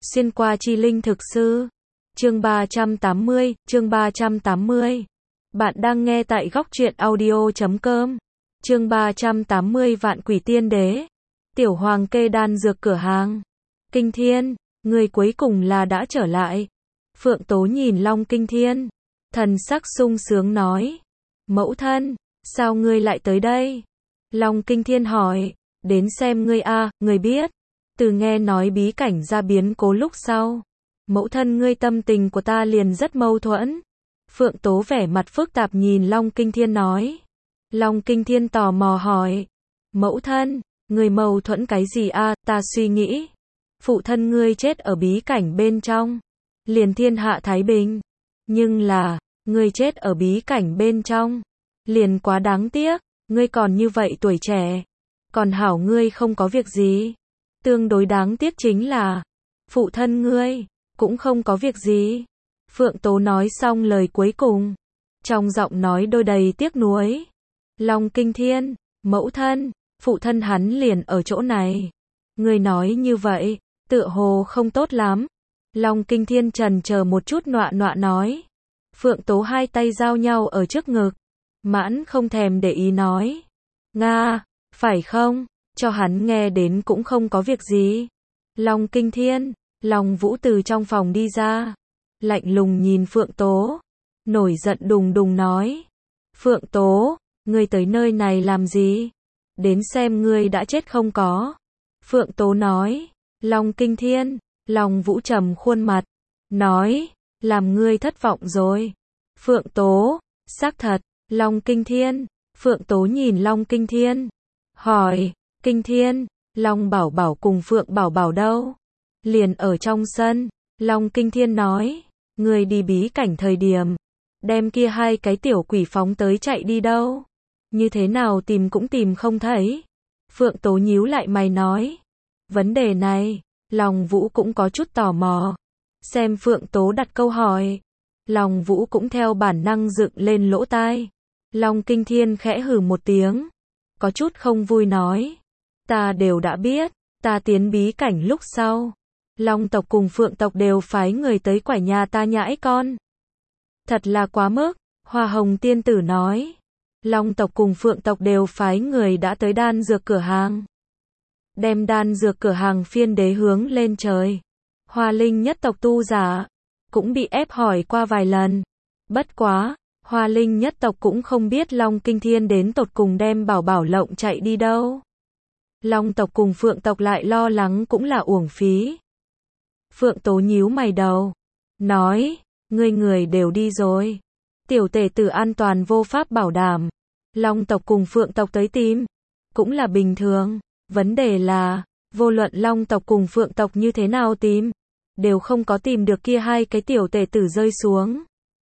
Xuyên qua chi linh thực sư. Chương 380, chương 380. Bạn đang nghe tại góc truyện audio.com. Chương 380 Vạn Quỷ Tiên Đế. Tiểu Hoàng kê đan dược cửa hàng. Kinh Thiên, người cuối cùng là đã trở lại. Phượng Tố nhìn Long Kinh Thiên, thần sắc sung sướng nói: Mẫu thân, sao ngươi lại tới đây? Long Kinh Thiên hỏi: Đến xem ngươi a, ngươi biết. Từ nghe nói bí cảnh ra biến cố lúc sau, mẫu thân ngươi tâm tình của ta liền rất mâu thuẫn. Phượng Tố vẻ mặt phức tạp nhìn Long Kinh Thiên nói. Long Kinh Thiên tò mò hỏi: Mẫu thân, ngươi mâu thuẫn cái gì a? Ta suy nghĩ, phụ thân ngươi chết ở bí cảnh bên trong, liền thiên hạ thái bình. Nhưng là, ngươi chết ở bí cảnh bên trong, liền quá đáng tiếc. Ngươi còn như vậy tuổi trẻ, còn hảo ngươi không có việc gì. Tương đối đáng tiếc chính là, phụ thân ngươi cũng không có việc gì. Phượng Tố nói xong lời cuối cùng, trong giọng nói đôi đầy tiếc nuối. Long Kinh Thiên, mẫu thân, phụ thân hắn liền ở chỗ này. Ngươi nói như vậy, tựa hồ không tốt lắm. Long Kinh Thiên chần chờ một chút nọa nọa nói. Phượng Tố hai tay giao nhau ở trước ngực, mãn không thèm để ý nói: Nga, phải không? Cho hắn nghe đến cũng không có việc gì. Long Kinh Thiên, Long Vũ từ trong phòng đi ra, lạnh lùng nhìn Phượng Tố, nổi giận đùng đùng nói: Phượng Tố, ngươi tới nơi này làm gì? Đến xem ngươi đã chết không có. Phượng Tố nói. Long Kinh Thiên, Long Vũ trầm khuôn mặt, nói: Làm ngươi thất vọng rồi. Phượng Tố, xác thật. Long Kinh Thiên, Phượng Tố nhìn Long Kinh Thiên, hỏi: Kinh Thiên, Long Bảo Bảo cùng Phượng Bảo Bảo đâu? Liền ở trong sân. Long Kinh Thiên nói: Ngươi đi bí cảnh thời điểm, đem kia hai cái tiểu quỷ phóng tới chạy đi đâu? Như thế nào tìm cũng tìm không thấy. Phượng Tố nhíu lại mày nói. Vấn đề này, Long Vũ cũng có chút tò mò. Xem Phượng Tố đặt câu hỏi, Long Vũ cũng theo bản năng dựng lên lỗ tai. Long Kinh Thiên khẽ hừ một tiếng, có chút không vui nói: Ta đều đã biết, ta tiến bí cảnh lúc sau, Long tộc cùng Phượng tộc đều phái người tới quải nhà ta nhãi con. Thật là quá mức. Hoa Hồng tiên tử nói. Long tộc cùng Phượng tộc đều phái người đã tới đan dược cửa hàng, đem đan dược cửa hàng phiên đế hướng lên trời. Hoa Linh nhất tộc tu giả cũng bị ép hỏi qua vài lần. Bất quá, Hoa Linh nhất tộc cũng không biết Long Kinh Thiên đến tột cùng đem Bảo Bảo lộng chạy đi đâu. Long tộc cùng Phượng tộc lại lo lắng cũng là uổng phí. Phượng Tố nhíu mày đầu, nói: Ngươi người đều đi rồi, tiểu tể tử an toàn vô pháp bảo đảm. Long tộc cùng Phượng tộc tới tìm, cũng là bình thường. Vấn đề là, vô luận Long tộc cùng Phượng tộc như thế nào tìm, đều không có tìm được kia hai cái tiểu tể tử rơi xuống.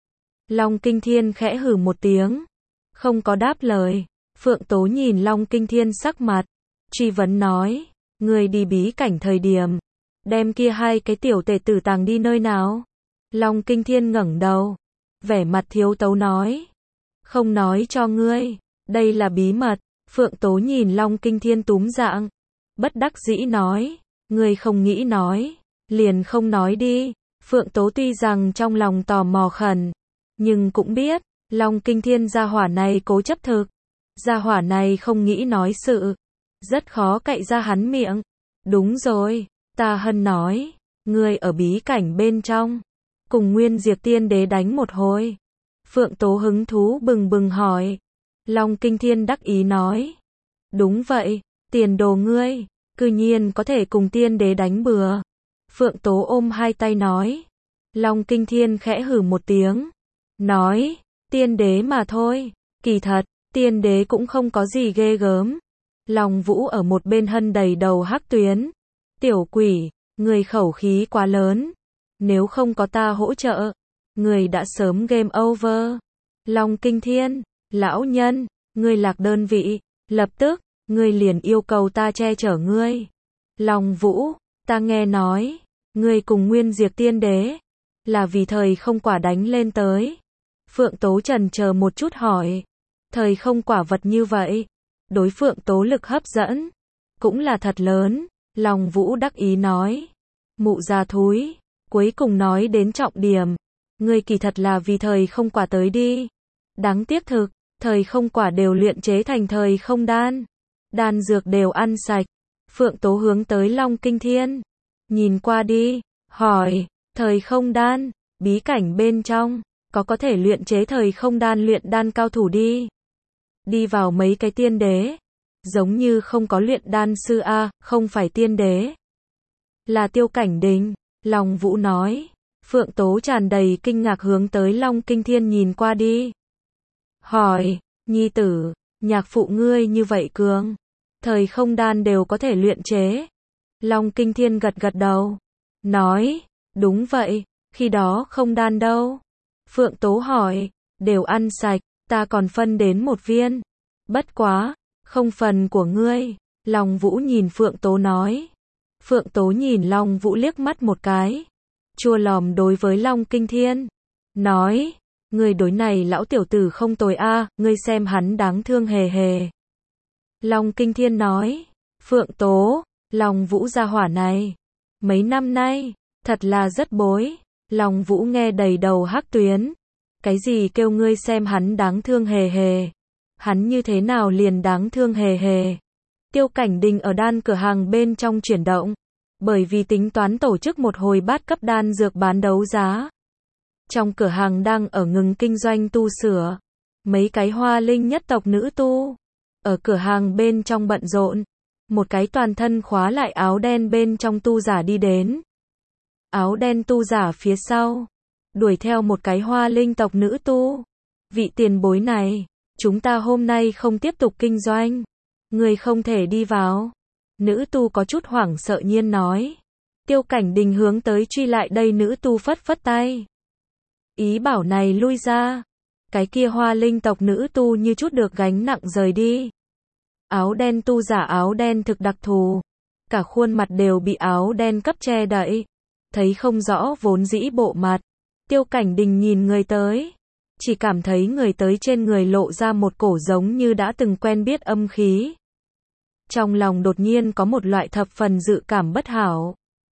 Long Kinh Thiên khẽ hừ một tiếng, không có đáp lời. Phượng Tố nhìn Long Kinh Thiên sắc mặt, truy vấn nói: Ngươi đi bí cảnh thời điểm, đem kia hai cái tiểu tể tử tàng đi nơi nào? Long Kinh Thiên ngẩng đầu, vẻ mặt thiếu tấu nói: Không nói cho ngươi, đây là bí mật. Phượng Tố nhìn Long Kinh Thiên túm dạng, bất đắc dĩ nói: Ngươi không nghĩ nói, liền không nói đi. Phượng Tố tuy rằng trong lòng tò mò khẩn, nhưng cũng biết, Long Kinh Thiên gia hỏa này cố chấp thực. Gia hỏa này không nghĩ nói sự, rất khó cậy ra hắn miệng. Đúng rồi, Ta Hân nói, ngươi ở bí cảnh bên trong, cùng Nguyên Diệp Tiên Đế đánh một hồi. Phượng Tố hứng thú bừng bừng hỏi. Long Kinh Thiên đắc ý nói: Đúng vậy, tiền đồ ngươi, cư nhiên có thể cùng Tiên Đế đánh bừa. Phượng Tố ôm hai tay nói. Long Kinh Thiên khẽ hừ một tiếng, nói: Tiên Đế mà thôi, kỳ thật, Tiên Đế cũng không có gì ghê gớm. Long Vũ ở một bên hân đầy đầu hắc tuyến. Tiểu quỷ, người khẩu khí quá lớn, nếu không có ta hỗ trợ, người đã sớm game over. Long Kinh Thiên, lão nhân, ngươi lạc đơn vị, lập tức, ngươi liền yêu cầu ta che chở ngươi. Long Vũ, ta nghe nói, ngươi cùng Nguyên Diệp Tiên Đế, là vì thời không quả đánh lên tới. Phượng Tố chần chờ một chút hỏi. Thời không quả vật như vậy, đối Phượng Tố lực hấp dẫn cũng là thật lớn. Long Vũ đắc ý nói. Mụ già thúi, cuối cùng nói đến trọng điểm. Ngươi kỳ thật là vì thời không quả tới đi. Đáng tiếc thực, thời không quả đều luyện chế thành thời không đan. Đan dược đều ăn sạch. Phượng Tố hướng tới Long Kinh Thiên. Nhìn qua đi, hỏi, thời không đan, bí cảnh bên trong, có thể luyện chế thời không đan luyện đan cao thủ đi. Đi vào mấy cái tiên đế. Giống như không có luyện đan sư A, không phải tiên đế. Là Tiêu Cảnh Đình, Long Vũ nói. Phượng Tố tràn đầy kinh ngạc hướng tới Long Kinh Thiên nhìn qua đi. Hỏi, nhi tử, nhạc phụ ngươi như vậy cường. Thời không đan đều có thể luyện chế. Long Kinh Thiên gật gật đầu. Nói, đúng vậy, khi đó không đan đâu. Phượng Tố hỏi, đều ăn sạch, ta còn phân đến một viên. Bất quá, không phần của ngươi. Long Vũ nhìn Phượng Tố nói. Phượng Tố nhìn Long Vũ liếc mắt một cái. Chua lòm đối với Long Kinh Thiên. Nói, ngươi đối này lão tiểu tử không tồi a, ngươi xem hắn đáng thương hề hề. Long Kinh Thiên nói, Phượng Tố, Long Vũ gia hỏa này. Mấy năm nay, thật là rất bối. Long Vũ nghe đầy đầu hắc tuyến. Cái gì kêu ngươi xem hắn đáng thương hề hề. Hắn như thế nào liền đáng thương hề hề. Tiêu Cảnh Đình ở đan cửa hàng bên trong chuyển động. Bởi vì tính toán tổ chức một hồi bát cấp đan dược bán đấu giá. Trong cửa hàng đang ở ngừng kinh doanh tu sửa. Mấy cái Hoa Linh nhất tộc nữ tu. Ở cửa hàng bên trong bận rộn. Một cái toàn thân khóa lại áo đen bên trong tu giả đi đến. Áo đen tu giả phía sau. Đuổi theo một cái Hoa Linh tộc nữ tu. Vị tiền bối này, chúng ta hôm nay không tiếp tục kinh doanh. Người không thể đi vào. Nữ tu có chút hoảng sợ nhiên nói. Tiêu Cảnh Đình hướng tới truy lại đây nữ tu phất phất tay. Ý bảo này lui ra. Cái kia Hoa Linh tộc nữ tu như chút được gánh nặng rời đi. Áo đen tu giả áo đen thực đặc thù. Cả khuôn mặt đều bị áo đen cấp che đậy. Thấy không rõ vốn dĩ bộ mặt. Tiêu Cảnh Đình nhìn người tới. Chỉ cảm thấy người tới trên người lộ ra một cổ giống như đã từng quen biết âm khí. Trong lòng đột nhiên có một loại thập phần dự cảm bất hảo.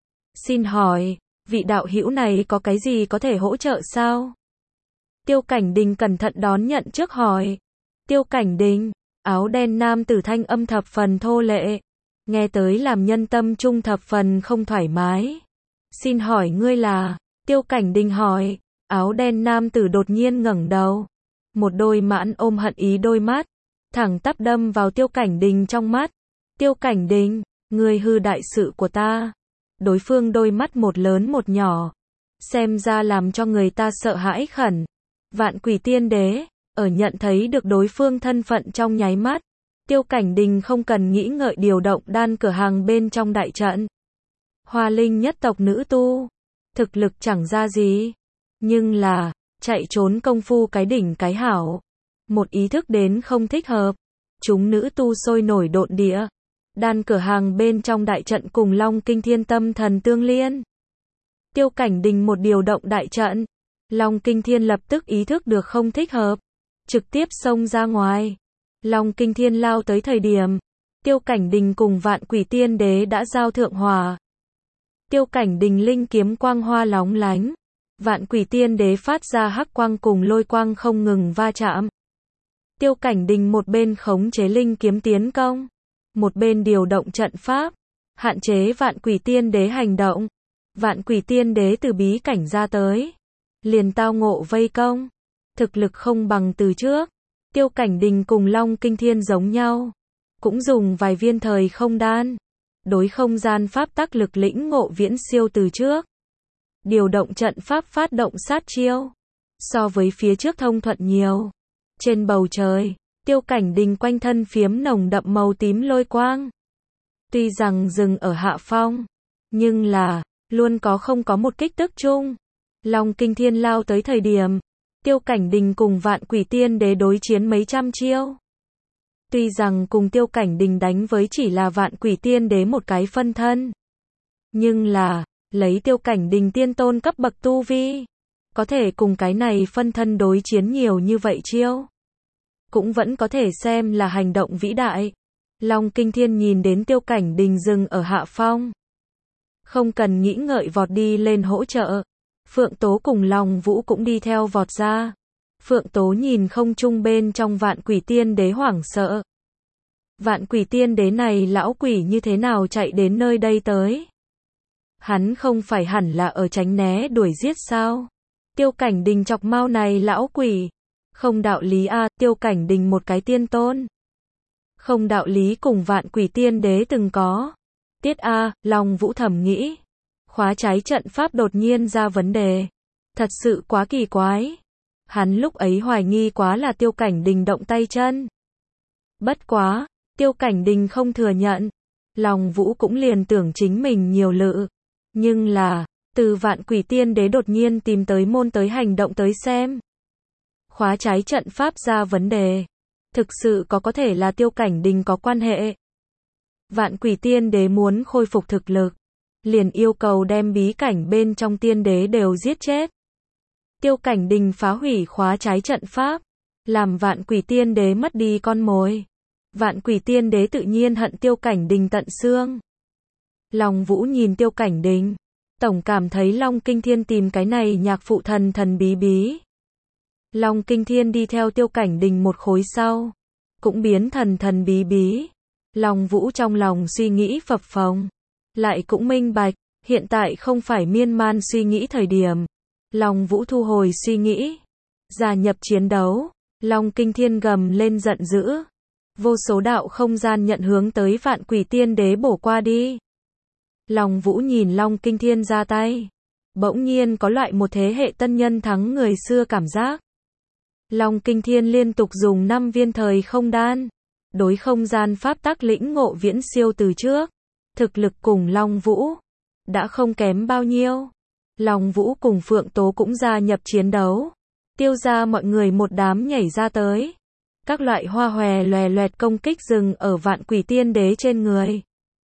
Xin hỏi, vị đạo hữu này có cái gì có thể hỗ trợ sao? Tiêu Cảnh Đình cẩn thận đón nhận trước hỏi. Tiêu Cảnh Đình, áo đen nam tử thanh âm thập phần thô lệ. Nghe tới làm nhân tâm trung thập phần không thoải mái. Xin hỏi ngươi là? Tiêu Cảnh Đình hỏi. Áo đen nam tử đột nhiên ngẩng đầu. Một đôi mãn ôm hận ý đôi mắt. Thẳng tắp đâm vào Tiêu Cảnh Đình trong mắt. Tiêu Cảnh Đình, ngươi hư đại sự của ta. Đối phương đôi mắt một lớn một nhỏ. Xem ra làm cho người ta sợ hãi khẩn. Vạn Quỷ Tiên Đế, ở nhận thấy được đối phương thân phận trong nháy mắt. Tiêu Cảnh Đình không cần nghĩ ngợi điều động đan cửa hàng bên trong đại trận. Hoa Linh nhất tộc nữ tu. Thực lực chẳng ra gì. Nhưng là, chạy trốn công phu cái đỉnh cái hảo. Một ý thức đến không thích hợp. Chúng nữ tu sôi nổi độn địa. Đan cửa hàng bên trong đại trận cùng Long Kinh Thiên tâm thần tương liên. Tiêu Cảnh Đình một điều động đại trận. Long Kinh Thiên lập tức ý thức được không thích hợp. Trực tiếp xông ra ngoài. Long Kinh Thiên lao tới thời điểm. Tiêu Cảnh Đình cùng Vạn Quỷ Tiên Đế đã giao thượng hòa. Tiêu Cảnh Đình linh kiếm quang hoa lóng lánh. Vạn Quỷ Tiên Đế phát ra hắc quang cùng lôi quang không ngừng va chạm. Tiêu Cảnh Đình một bên khống chế linh kiếm tiến công. Một bên điều động trận pháp. Hạn chế Vạn Quỷ Tiên Đế hành động. Vạn Quỷ Tiên Đế từ bí cảnh ra tới. Liền tao ngộ vây công. Thực lực không bằng từ trước. Tiêu Cảnh Đình cùng Long Kinh Thiên giống nhau. Cũng dùng vài viên thời không đan. Đối không gian pháp tắc lực lĩnh ngộ viễn siêu từ trước. Điều động trận pháp phát động sát chiêu. So với phía trước thông thuận nhiều. Trên bầu trời, Tiêu Cảnh Đình quanh thân phiếm nồng đậm màu tím lôi quang. Tuy rằng dừng ở hạ phong, nhưng là, luôn không có một kích tức chung. Long Kinh Thiên lao tới thời điểm, Tiêu Cảnh Đình cùng Vạn Quỷ Tiên Đế đối chiến mấy trăm chiêu. Tuy rằng cùng Tiêu Cảnh Đình đánh với chỉ là Vạn Quỷ Tiên Đế một cái phân thân. Nhưng là, lấy Tiêu Cảnh Đình tiên tôn cấp bậc tu vi. Có thể cùng cái này phân thân đối chiến nhiều như vậy chiêu. Cũng vẫn có thể xem là hành động vĩ đại. Long Kinh Thiên nhìn đến Tiêu Cảnh Đình dừng ở hạ phong. Không cần nghĩ ngợi vọt đi lên hỗ trợ. Phượng Tố cùng Long Vũ cũng đi theo vọt ra. Phượng Tố nhìn không trung bên trong Vạn Quỷ Tiên Đế hoảng sợ. Vạn Quỷ Tiên Đế này lão quỷ như thế nào chạy đến nơi đây tới? Hắn không phải hẳn là ở tránh né đuổi giết sao? Tiêu Cảnh Đình chọc mau này lão quỷ. Không đạo lý a, Tiêu Cảnh Đình một cái tiên tôn. Không đạo lý cùng Vạn Quỷ Tiên Đế từng có. Tiết a, Long Vũ thầm nghĩ. Khóa trái trận pháp đột nhiên ra vấn đề. Thật sự quá kỳ quái. Hắn lúc ấy hoài nghi quá là Tiêu Cảnh Đình động tay chân. Bất quá, Tiêu Cảnh Đình không thừa nhận. Long Vũ cũng liền tưởng chính mình nhiều lự. Nhưng là, từ Vạn Quỷ Tiên Đế đột nhiên tìm tới môn tới hành động tới xem. Khóa trái trận pháp ra vấn đề. Thực sự có thể là Tiêu Cảnh Đình có quan hệ. Vạn Quỷ Tiên Đế muốn khôi phục thực lực. Liền yêu cầu đem bí cảnh bên trong tiên đế đều giết chết. Tiêu Cảnh Đình phá hủy khóa trái trận pháp. Làm Vạn Quỷ Tiên Đế mất đi con mồi. Vạn Quỷ Tiên Đế tự nhiên hận Tiêu Cảnh Đình tận xương. Long Vũ nhìn Tiêu Cảnh Đình. Tổng cảm thấy Long Kinh Thiên tìm cái này nhạc phụ thần thần bí bí. Long Kinh Thiên đi theo Tiêu Cảnh Đình một khối sau. Cũng biến thần thần bí bí. Long Vũ trong lòng suy nghĩ phập phồng. Lại cũng minh bạch. Hiện tại không phải miên man suy nghĩ thời điểm. Long Vũ thu hồi suy nghĩ. Gia nhập chiến đấu. Long Kinh Thiên gầm lên giận dữ. Vô số đạo không gian nhận hướng tới Vạn Quỷ Tiên Đế bổ qua đi. Long Vũ nhìn Long Kinh Thiên ra tay. Bỗng nhiên có loại một thế hệ tân nhân thắng người xưa cảm giác. Long Kinh Thiên liên tục dùng 5 viên thời không đan. Đối không gian pháp tắc lĩnh ngộ viễn siêu từ trước. Thực lực cùng Long Vũ đã không kém bao nhiêu. Long Vũ cùng Phượng Tố cũng gia nhập chiến đấu. Tiêu ra mọi người một đám nhảy ra tới. Các loại hoa hòe loè loẹt công kích dừng ở Vạn Quỷ Tiên Đế trên người.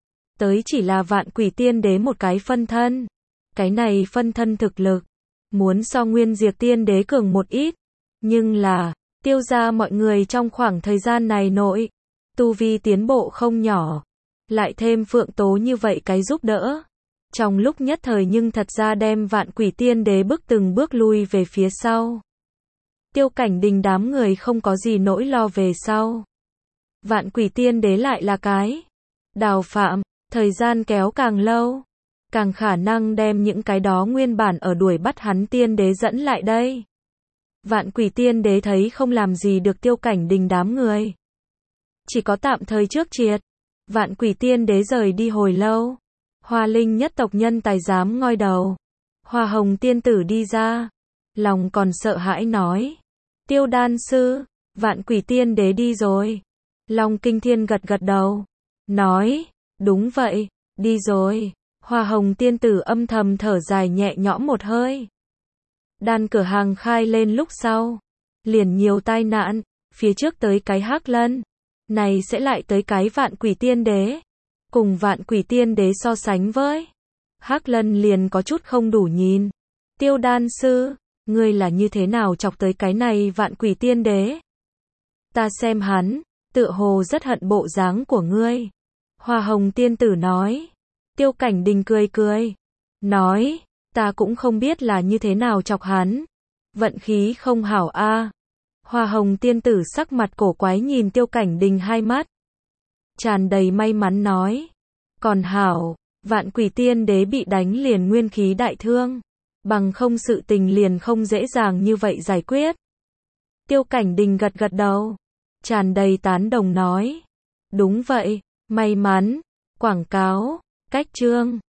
Tới chỉ là Vạn Quỷ Tiên Đế một cái phân thân. Cái này phân thân thực lực muốn so Nguyên Diệt Tiên Đế cường một ít. Nhưng là, tiêu ra mọi người trong khoảng thời gian này nội. Tu vi tiến bộ không nhỏ. Lại thêm Phượng Tố như vậy cái giúp đỡ. Trong lúc nhất thời nhưng thật ra đem Vạn Quỷ Tiên Đế bước từng bước lui về phía sau. Tiêu Cảnh Đình đám người không có gì nỗi lo về sau. Vạn Quỷ Tiên Đế lại là cái đào phạm, thời gian kéo càng lâu, càng khả năng đem những cái đó nguyên bản ở đuổi bắt hắn tiên đế dẫn lại đây. Vạn Quỷ Tiên Đế thấy không làm gì được Tiêu Cảnh Đình đám người. Chỉ có tạm thời trước triệt. Vạn Quỷ Tiên Đế rời đi hồi lâu. Hoa Linh nhất tộc nhân tài dám ngoi đầu. Hoa Hồng tiên tử đi ra. Lòng còn sợ hãi nói. Tiêu đan sư, Vạn Quỷ Tiên Đế đi rồi. Long Kinh Thiên gật gật đầu. Nói, đúng vậy, đi rồi. Hoa Hồng tiên tử âm thầm thở dài nhẹ nhõm một hơi. Đan cửa hàng khai lên lúc sau. Liền nhiều tai nạn, phía trước tới cái Hắc Lân. Này sẽ lại tới cái Vạn Quỷ Tiên Đế. Cùng Vạn Quỷ Tiên Đế so sánh với. Hắc Lân liền có chút không đủ nhìn. Tiêu đan sư, ngươi là như thế nào chọc tới cái này Vạn Quỷ Tiên Đế? Ta xem hắn, tựa hồ rất hận bộ dáng của ngươi. Hoa Hồng tiên tử nói. Tiêu Cảnh Đình cười cười. Nói, ta cũng không biết là như thế nào chọc hắn. Vận khí không hảo a. Hoa Hồng tiên tử sắc mặt cổ quái nhìn Tiêu Cảnh Đình hai mắt. Tràn đầy may mắn nói. Còn hảo, Vạn Quỷ Tiên Đế bị đánh liền nguyên khí đại thương. Bằng không sự tình liền không dễ dàng như vậy giải quyết. Tiêu Cảnh Đình gật gật đầu. Tràn đầy tán đồng nói. Đúng vậy, may mắn. Quảng cáo, cách chương.